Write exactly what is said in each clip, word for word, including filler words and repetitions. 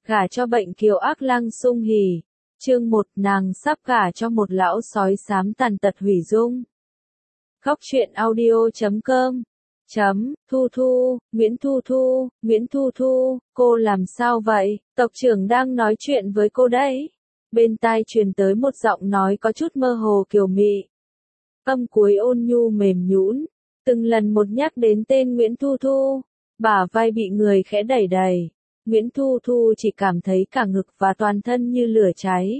gả cho bệnh kiều ác lăng sung hỉ. Chương một, nàng sắp gả cho một lão sói xám tàn tật hủy dung. Góc truyện audio chấm com chấm, Thu Thu, Nguyễn Thu Thu, Nguyễn Thu Thu, cô làm sao vậy? Tộc trưởng đang nói chuyện với cô đấy. Bên tai truyền tới một giọng nói có chút mơ hồ kiều mị. Âm cuối ôn nhu mềm nhũn, từng lần một nhắc đến tên Nguyễn Thu Thu, bả vai bị người khẽ đẩy đẩy. Nguyễn Thu Thu chỉ cảm thấy cả ngực và toàn thân như lửa cháy.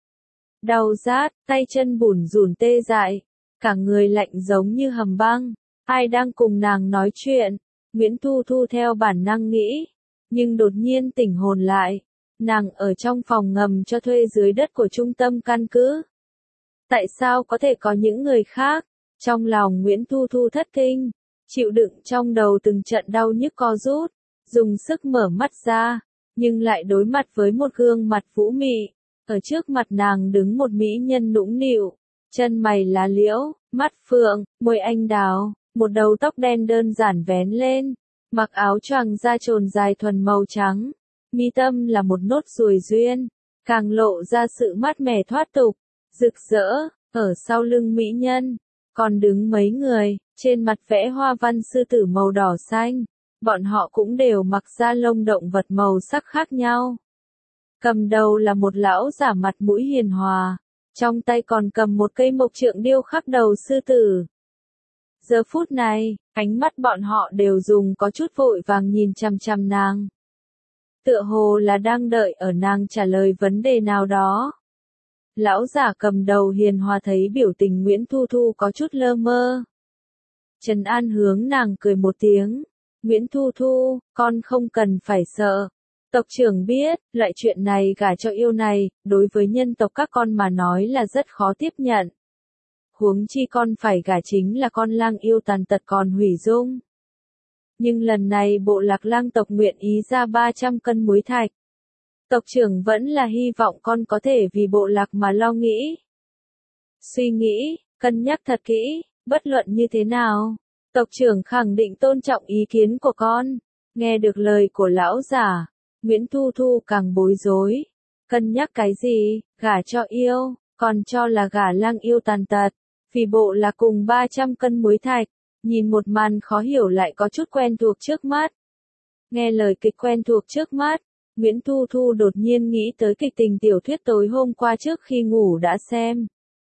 Đau rát, tay chân bủn rủn tê dại, cả người lạnh giống như hầm băng. Ai đang cùng nàng nói chuyện? Nguyễn Thu Thu theo bản năng nghĩ, nhưng đột nhiên tỉnh hồn lại. Nàng ở trong phòng ngầm cho thuê dưới đất của trung tâm căn cứ. Tại sao có thể có những người khác? Trong lòng Nguyễn Thu Thu thất kinh, chịu đựng trong đầu từng trận đau nhức co rút, dùng sức mở mắt ra, nhưng lại đối mặt với một gương mặt vũ mị. Ở trước mặt nàng đứng một mỹ nhân nũng nịu, chân mày lá liễu, mắt phượng, môi anh đào, một đầu tóc đen đơn giản vén lên, mặc áo choàng da trồn dài thuần màu trắng, mi tâm là một nốt ruồi duyên, càng lộ ra sự mát mẻ thoát tục, rực rỡ. Ở sau lưng mỹ nhân, còn đứng mấy người, trên mặt vẽ hoa văn sư tử màu đỏ xanh. Bọn họ cũng đều mặc da lông động vật màu sắc khác nhau. Cầm đầu là một lão giả mặt mũi hiền hòa, trong tay còn cầm một cây mộc trượng điêu khắc đầu sư tử. Giờ phút này, ánh mắt bọn họ đều dùng có chút vội vàng nhìn chằm chằm nàng. Tựa hồ là đang đợi ở nàng trả lời vấn đề nào đó. Lão giả cầm đầu hiền hòa thấy biểu tình Nguyễn Thu Thu có chút lơ mơ. Trần An hướng nàng cười một tiếng. Nguyễn Thu Thu, con không cần phải sợ. Tộc trưởng biết, loại chuyện này gả cho yêu này, đối với nhân tộc các con mà nói là rất khó tiếp nhận. Huống chi con phải gả chính là con lang yêu tàn tật còn hủy dung. Nhưng lần này bộ lạc lang tộc nguyện ý ra ba trăm cân muối thạch. Tộc trưởng vẫn là hy vọng con có thể vì bộ lạc mà lo nghĩ. Suy nghĩ, cân nhắc thật kỹ, bất luận như thế nào. Tộc trưởng khẳng định tôn trọng ý kiến của con. Nghe được lời của lão giả, Nguyễn Thu Thu càng bối rối. Cân nhắc cái gì, gả cho yêu, còn cho là gả lang yêu tàn tật. Vì bộ là cùng ba trăm cân muối thạch, nhìn một màn khó hiểu lại có chút quen thuộc trước mắt. Nghe lời kịch quen thuộc trước mắt, Nguyễn Thu Thu đột nhiên nghĩ tới kịch tình tiểu thuyết tối hôm qua trước khi ngủ đã xem.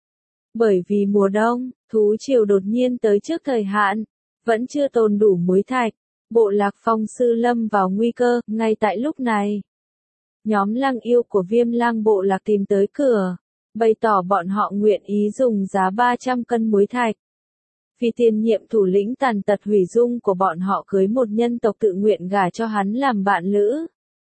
Bởi vì mùa đông, thú triều đột nhiên tới trước thời hạn, vẫn chưa tồn đủ muối thạch, bộ lạc Phong Sư lâm vào nguy cơ. Ngay tại lúc này, nhóm lang yêu của Viêm Lang bộ lạc tìm tới cửa, bày tỏ bọn họ nguyện ý dùng giá ba trăm cân muối thạch. Vì tiền nhiệm thủ lĩnh tàn tật hủy dung của bọn họ cưới một nhân tộc tự nguyện gả cho hắn làm bạn lữ,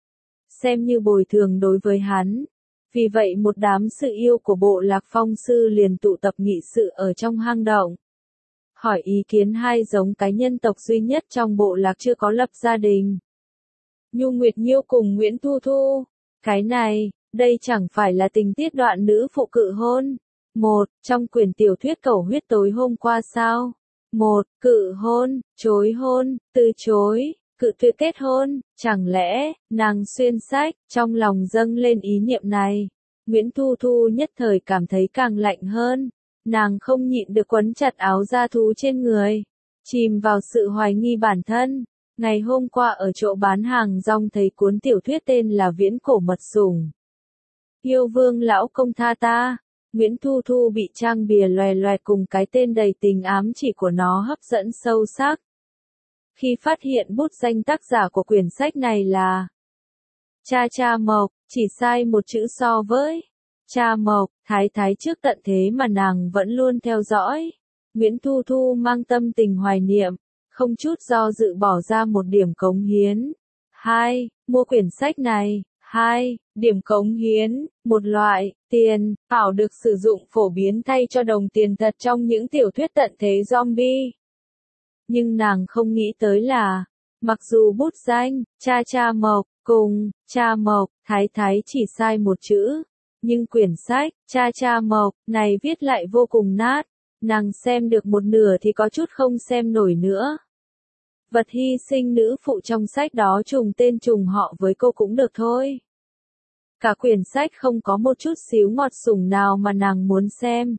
xem như bồi thường đối với hắn. Vì vậy một đám sự yêu của bộ lạc Phong Sư liền tụ tập nghị sự ở trong hang động. Hỏi ý kiến hai giống cái nhân tộc duy nhất trong bộ lạc chưa có lập gia đình. Nhu Nguyệt Nhiêu cùng Nguyễn Thu Thu. Cái này, đây chẳng phải là tình tiết đoạn nữ phụ cự hôn. Một, trong quyển tiểu thuyết Cầu Huyết tối hôm qua sao? Một, cự hôn, chối hôn, từ chối. Cự tuyệt kết hôn, chẳng lẽ, nàng xuyên sách, trong lòng dâng lên ý niệm này. Nguyễn Thu Thu nhất thời cảm thấy càng lạnh hơn, nàng không nhịn được quấn chặt áo da thú trên người, chìm vào sự hoài nghi bản thân. Ngày hôm qua ở chỗ bán hàng rong thấy cuốn tiểu thuyết tên là Viễn Cổ Mật Sủng. Yêu vương lão công tha ta, Nguyễn Thu Thu bị trang bìa loè loẹt cùng cái tên đầy tình ám chỉ của nó hấp dẫn sâu sắc. Khi phát hiện bút danh tác giả của quyển sách này là Cha Cha Mộc, chỉ sai một chữ so với Cha Mộc, thái thái trước tận thế mà nàng vẫn luôn theo dõi. Nguyễn Thu Thu mang tâm tình hoài niệm, không chút do dự bỏ ra một điểm cống hiến. Hai, mua quyển sách này. Hai, điểm cống hiến, một loại tiền ảo được sử dụng phổ biến thay cho đồng tiền thật trong những tiểu thuyết tận thế zombie. Nhưng nàng không nghĩ tới là, mặc dù bút danh, Cha Cha Mộc, cùng, Cha Mộc, thái thái chỉ sai một chữ, nhưng quyển sách, Cha Cha Mộc, này viết lại vô cùng nát, nàng xem được một nửa thì có chút không xem nổi nữa. Vật hy sinh nữ phụ trong sách đó trùng tên trùng họ với cô cũng được thôi. Cả quyển sách không có một chút xíu ngọt sủng nào mà nàng muốn xem.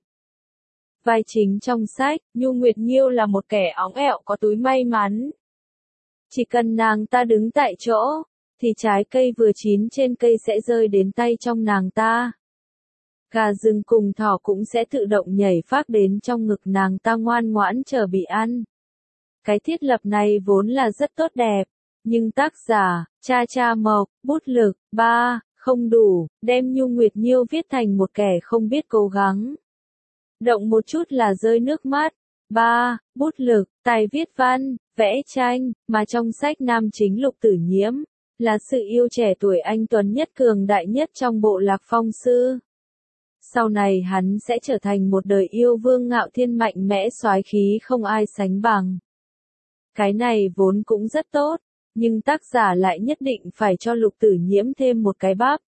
Vai chính trong sách, Nhu Nguyệt Nhiêu là một kẻ óng ẹo có túi may mắn. Chỉ cần nàng ta đứng tại chỗ, thì trái cây vừa chín trên cây sẽ rơi đến tay trong nàng ta. Gà rừng cùng thỏ cũng sẽ tự động nhảy phác đến trong ngực nàng ta ngoan ngoãn chờ bị ăn. Cái thiết lập này vốn là rất tốt đẹp, nhưng tác giả, Cha Cha Mộc, bút lực, ba, không đủ, đem Nhu Nguyệt Nhiêu viết thành một kẻ không biết cố gắng. Động một chút là rơi nước mắt. ba. Bút lực, tài viết văn, vẽ tranh, mà trong sách nam chính Lục Tử Nhiễm, là sự yêu trẻ tuổi anh tuấn nhất cường đại nhất trong bộ Lạc Phong Sư. Sau này hắn sẽ trở thành một đời yêu vương ngạo thiên mạnh mẽ soái khí không ai sánh bằng. Cái này vốn cũng rất tốt, nhưng tác giả lại nhất định phải cho Lục Tử Nhiễm thêm một cái bắp.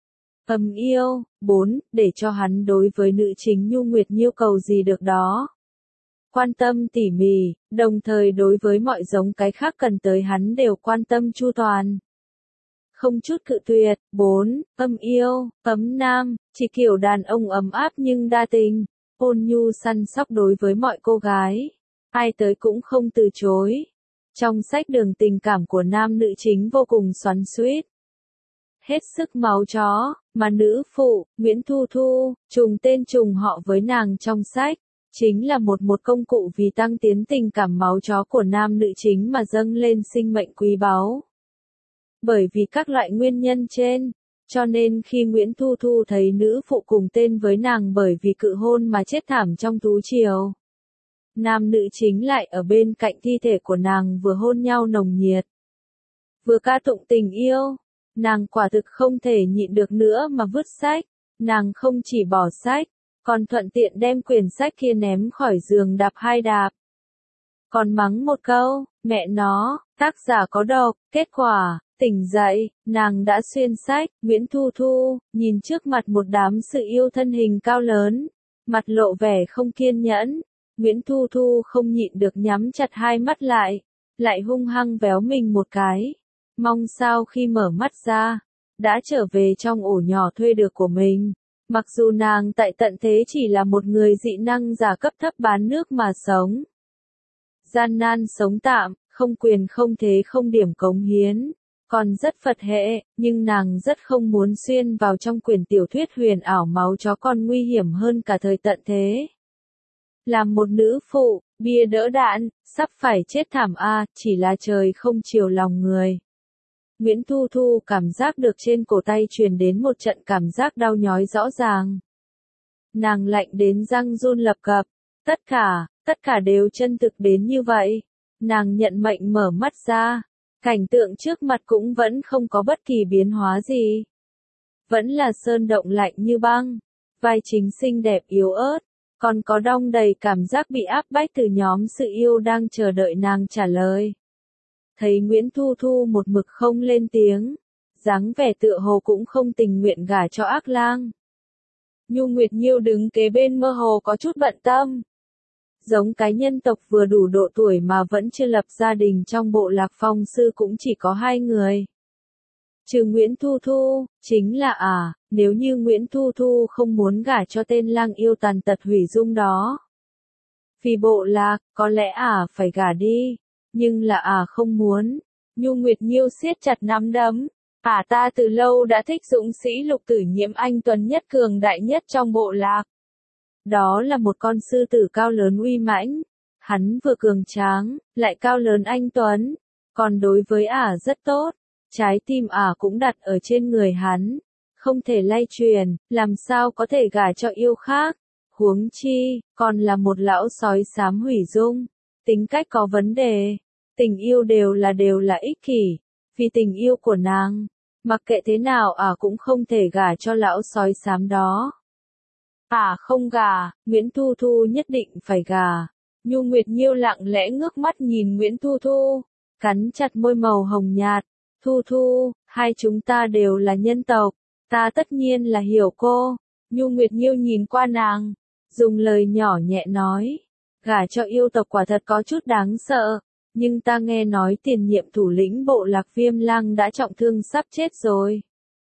Âm yêu, bốn, để cho hắn đối với nữ chính Nhu Nguyệt Nhiêu cầu gì được đó. Quan tâm tỉ mỉ, đồng thời đối với mọi giống cái khác cần tới hắn đều quan tâm chu toàn. Không chút cự tuyệt. bốn. Âm yêu, ấm nam, chỉ kiểu đàn ông ấm áp nhưng đa tình, ôn nhu săn sóc đối với mọi cô gái. Ai tới cũng không từ chối. Trong sách đường tình cảm của nam nữ chính vô cùng xoắn xuýt. Hết sức máu chó, mà nữ phụ, Nguyễn Thu Thu, trùng tên trùng họ với nàng trong sách, chính là một một công cụ vì tăng tiến tình cảm máu chó của nam nữ chính mà dâng lên sinh mệnh quý báu. Bởi vì các loại nguyên nhân trên, cho nên khi Nguyễn Thu Thu thấy nữ phụ cùng tên với nàng bởi vì cự hôn mà chết thảm trong thú triều, nam nữ chính lại ở bên cạnh thi thể của nàng vừa hôn nhau nồng nhiệt, vừa ca tụng tình yêu. Nàng quả thực không thể nhịn được nữa mà vứt sách. Nàng không chỉ bỏ sách, còn thuận tiện đem quyển sách kia ném khỏi giường đạp hai đạp. Còn mắng một câu, mẹ nó, tác giả có độc. Kết quả, tỉnh dậy, nàng đã xuyên sách. Nguyễn Thu Thu, nhìn trước mặt một đám sự yêu thân hình cao lớn, mặt lộ vẻ không kiên nhẫn. Nguyễn Thu Thu không nhịn được nhắm chặt hai mắt lại, lại hung hăng véo mình một cái. Mong sao khi mở mắt ra, đã trở về trong ổ nhỏ thuê được của mình. Mặc dù nàng tại tận thế chỉ là một người dị năng giả cấp thấp bán nước mà sống. Gian nan sống tạm, không quyền không thế không điểm cống hiến. Còn rất Phật hệ, nhưng nàng rất không muốn xuyên vào trong quyển tiểu thuyết huyền ảo máu chó còn nguy hiểm hơn cả thời tận thế. Làm một nữ phụ, bia đỡ đạn, sắp phải chết thảm a, chỉ là trời không chiều lòng người. Nguyễn Thu Thu cảm giác được trên cổ tay truyền đến một trận cảm giác đau nhói rõ ràng. Nàng lạnh đến răng run lập cập. Tất cả, tất cả đều chân thực đến như vậy. Nàng nhận mệnh mở mắt ra. Cảnh tượng trước mặt cũng vẫn không có bất kỳ biến hóa gì. Vẫn là sơn động lạnh như băng. Vai chính xinh đẹp yếu ớt. Còn có đong đầy cảm giác bị áp bách từ nhóm sự yêu đang chờ đợi nàng trả lời. Thấy Nguyễn Thu Thu một mực không lên tiếng, dáng vẻ tựa hồ cũng không tình nguyện gả cho ác lang. Nhu Nguyệt Nhiêu đứng kế bên mơ hồ có chút bận tâm. Giống cái nhân tộc vừa đủ độ tuổi mà vẫn chưa lập gia đình trong bộ Lạc Phong Sư cũng chỉ có hai người. Trừ Nguyễn Thu Thu, chính là à, nếu như Nguyễn Thu Thu không muốn gả cho tên lang yêu tàn tật hủy dung đó. Vì bộ Lạc, có lẽ à phải gả đi. Nhưng là à không muốn. Nhu Nguyệt Nhiêu siết chặt nắm đấm. À ta từ lâu đã thích dũng sĩ Lục Tử Nhiễm anh tuấn nhất cường đại nhất trong bộ Lạc. Đó là một con sư tử cao lớn uy mãnh. Hắn vừa cường tráng, lại cao lớn anh tuấn. Còn đối với ả rất tốt. Trái tim ả cũng đặt ở trên người hắn. Không thể lay truyền, làm sao có thể gả cho yêu khác. Huống chi, còn là một lão sói xám hủy dung. Tính cách có vấn đề. Tình yêu đều là đều là ích kỷ. Vì tình yêu của nàng, mặc kệ thế nào ả cũng không thể gả cho lão sói xám đó. Ả không gả, Nguyễn Thu Thu nhất định phải gả. Nhu Nguyệt Nhiêu lặng lẽ ngước mắt nhìn Nguyễn Thu Thu, cắn chặt môi màu hồng nhạt. Thu Thu, hai chúng ta đều là nhân tộc, ta tất nhiên là hiểu cô. Nhu Nguyệt Nhiêu nhìn qua nàng, dùng lời nhỏ nhẹ nói. Gả cho yêu tộc quả thật có chút đáng sợ. nhưng ta nghe nói tiền nhiệm thủ lĩnh bộ lạc Viêm Lăng đã trọng thương sắp chết rồi.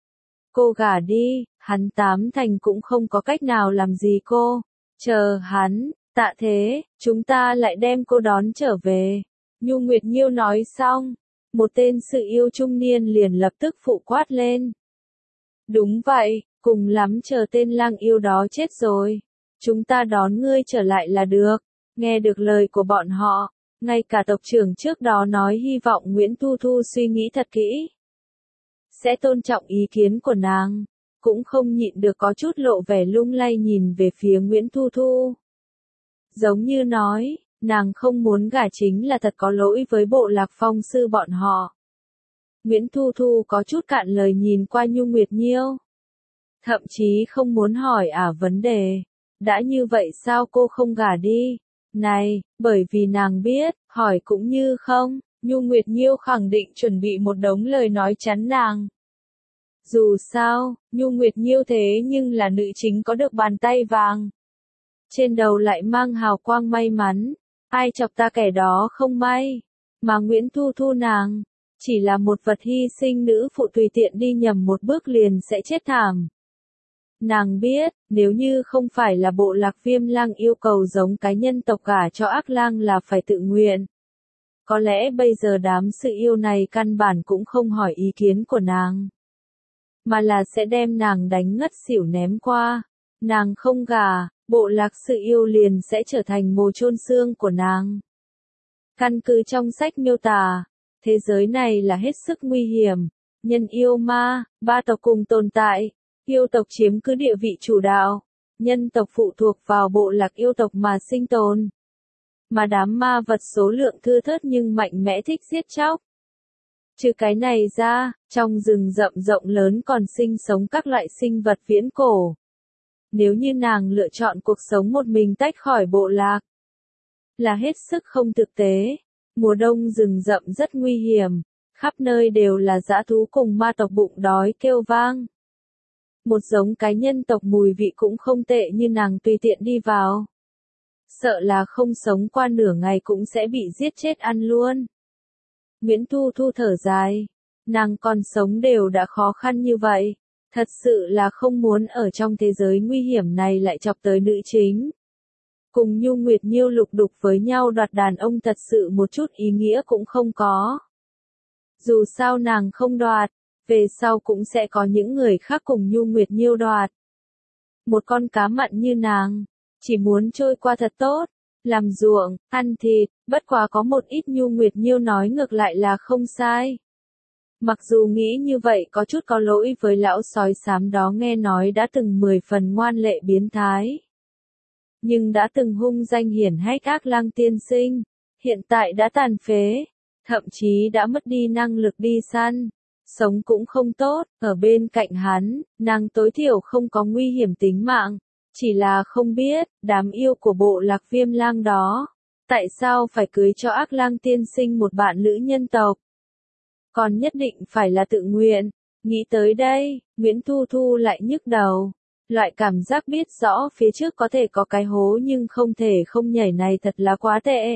Cô gả đi, hắn tám thành cũng không có cách nào làm gì cô. Chờ hắn, tạ thế, chúng ta lại đem cô đón trở về. Nhu Nguyệt Nhiêu nói xong, một tên sự yêu trung niên liền lập tức phụ quát lên. Đúng vậy, cùng lắm chờ tên lang yêu đó chết rồi. Chúng ta đón ngươi trở lại là được. Nghe được lời của bọn họ, ngay cả tộc trưởng trước đó nói hy vọng Nguyễn Thu Thu suy nghĩ thật kỹ. Sẽ tôn trọng ý kiến của nàng, cũng không nhịn được có chút lộ vẻ lung lay nhìn về phía Nguyễn Thu Thu. Giống như nói, nàng không muốn gả chính là thật có lỗi với bộ lạc phong sư bọn họ. Nguyễn Thu Thu có chút cạn lời nhìn qua Nhu Nguyệt Nhiêu. Thậm chí không muốn hỏi ả à vấn đề. Đã như vậy sao cô không gả đi? Này, bởi vì nàng biết, hỏi cũng như không. Nhu Nguyệt Nhiêu khẳng định chuẩn bị một đống lời nói chắn nàng. Dù sao, Nhu Nguyệt Nhiêu thế nhưng là nữ chính có được bàn tay vàng. Trên đầu lại mang hào quang may mắn. Ai chọc ta kẻ đó không may. Mà Nguyễn Thu Thu nàng, chỉ là một vật hy sinh nữ phụ tùy tiện đi nhầm một bước liền sẽ chết thảm. Nàng biết, nếu như không phải là bộ lạc Viêm Lăng yêu cầu giống cái nhân tộc gả cho ác lang là phải tự nguyện. Có lẽ bây giờ đám sự yêu này căn bản cũng không hỏi ý kiến của nàng. Mà là sẽ đem nàng đánh ngất xỉu ném qua. Nàng không gả, bộ lạc sự yêu liền sẽ trở thành mồ chôn xương của nàng. Căn cứ trong sách miêu tả, thế giới này là hết sức nguy hiểm. Nhân yêu ma, ba tộc cùng tồn tại. Yêu tộc chiếm cứ địa vị chủ đạo. Nhân tộc phụ thuộc vào bộ lạc yêu tộc mà sinh tồn. Mà đám ma vật số lượng thưa thớt nhưng mạnh mẽ thích giết chóc. Trừ cái này ra, trong rừng rậm rộng lớn còn sinh sống các loại sinh vật viễn cổ. Nếu như nàng lựa chọn cuộc sống một mình tách khỏi bộ lạc, là hết sức không thực tế. Mùa đông rừng rậm rất nguy hiểm, khắp nơi đều là dã thú cùng ma tộc bụng đói kêu vang. Một giống cái nhân tộc mùi vị cũng không tệ như nàng tùy tiện đi vào. Sợ là không sống qua nửa ngày cũng sẽ bị giết chết ăn luôn. Nguyễn Thu Thu thở dài. Nàng còn sống đều đã khó khăn như vậy. Thật sự là không muốn ở trong thế giới nguy hiểm này lại chọc tới nữ chính. Cùng Nhu Nguyệt Nhiêu lục đục với nhau đoạt đàn ông thật sự một chút ý nghĩa cũng không có. Dù sao nàng không đoạt, về sau cũng sẽ có những người khác cùng Nhu Nguyệt Nhiêu đoạt. Một con cá mặn như nàng, chỉ muốn trôi qua thật tốt, làm ruộng, ăn thịt, bất quá có một ít Nhu Nguyệt Nhiêu nói ngược lại là không sai. Mặc dù nghĩ như vậy có chút có lỗi với lão sói xám đó nghe nói đã từng mười phần ngoan lệ biến thái. Nhưng đã từng hung danh hiển hách ác lang tiên sinh, hiện tại đã tàn phế, thậm chí đã mất đi năng lực đi săn. Sống cũng không tốt, ở bên cạnh hắn, nàng tối thiểu không có nguy hiểm tính mạng. Chỉ là không biết, đám yêu của bộ lạc Viêm Lang đó, tại sao phải cưới cho ác lang tiên sinh một bạn nữ nhân tộc. Còn nhất định phải là tự nguyện. Nghĩ tới đây, Nguyễn Thu Thu lại nhức đầu. Loại cảm giác biết rõ phía trước có thể có cái hố nhưng không thể không nhảy này thật là quá tệ.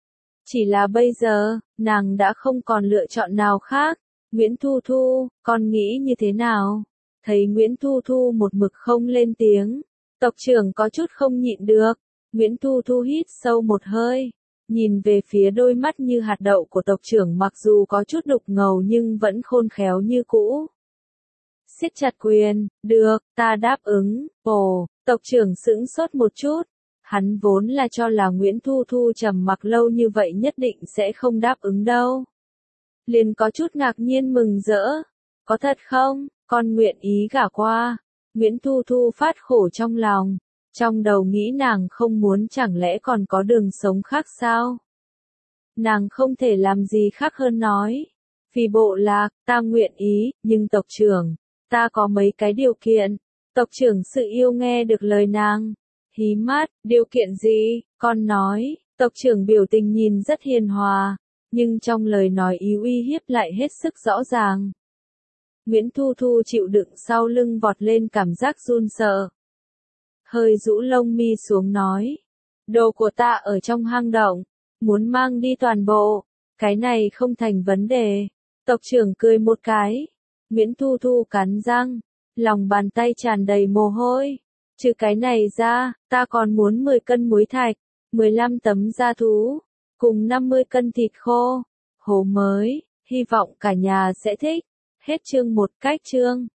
Chỉ là bây giờ, nàng đã không còn lựa chọn nào khác. Nguyễn Thu Thu, con nghĩ như thế nào? Thấy Nguyễn Thu Thu một mực không lên tiếng. Tộc trưởng có chút không nhịn được. Nguyễn Thu Thu hít sâu một hơi. Nhìn về phía đôi mắt như hạt đậu của tộc trưởng mặc dù có chút đục ngầu nhưng vẫn khôn khéo như cũ. Siết chặt quyền, được, ta đáp ứng. Ồ, tộc trưởng sững sốt một chút. Hắn vốn là cho là Nguyễn Thu Thu trầm mặc lâu như vậy nhất định sẽ không đáp ứng đâu. Liền có chút ngạc nhiên mừng rỡ. Có thật không, con nguyện ý gả qua. Nguyễn Thu Thu phát khổ trong lòng. Trong đầu nghĩ nàng không muốn chẳng lẽ còn có đường sống khác sao? Nàng không thể làm gì khác hơn nói. Vì bộ lạc, ta nguyện ý, nhưng tộc trưởng, ta có mấy cái điều kiện. Tộc trưởng sự yêu nghe được lời nàng. Hí mắt, điều kiện gì, con nói, tộc trưởng biểu tình nhìn rất hiền hòa, nhưng trong lời nói ý uy hiếp lại hết sức rõ ràng. Nguyễn Thu Thu chịu đựng sau lưng vọt lên cảm giác run sợ. Hơi rũ lông mi xuống nói. Đồ của ta ở trong hang động. Muốn mang đi toàn bộ. Cái này không thành vấn đề. Tộc trưởng cười một cái. Nguyễn Thu Thu cắn răng, lòng bàn tay tràn đầy mồ hôi. Trừ cái này ra, ta còn muốn mười cân muối thạch, mười lăm tấm da thú, cùng năm mươi cân thịt khô. Hố mới, hy vọng cả nhà sẽ thích. Hết chương một cách chương.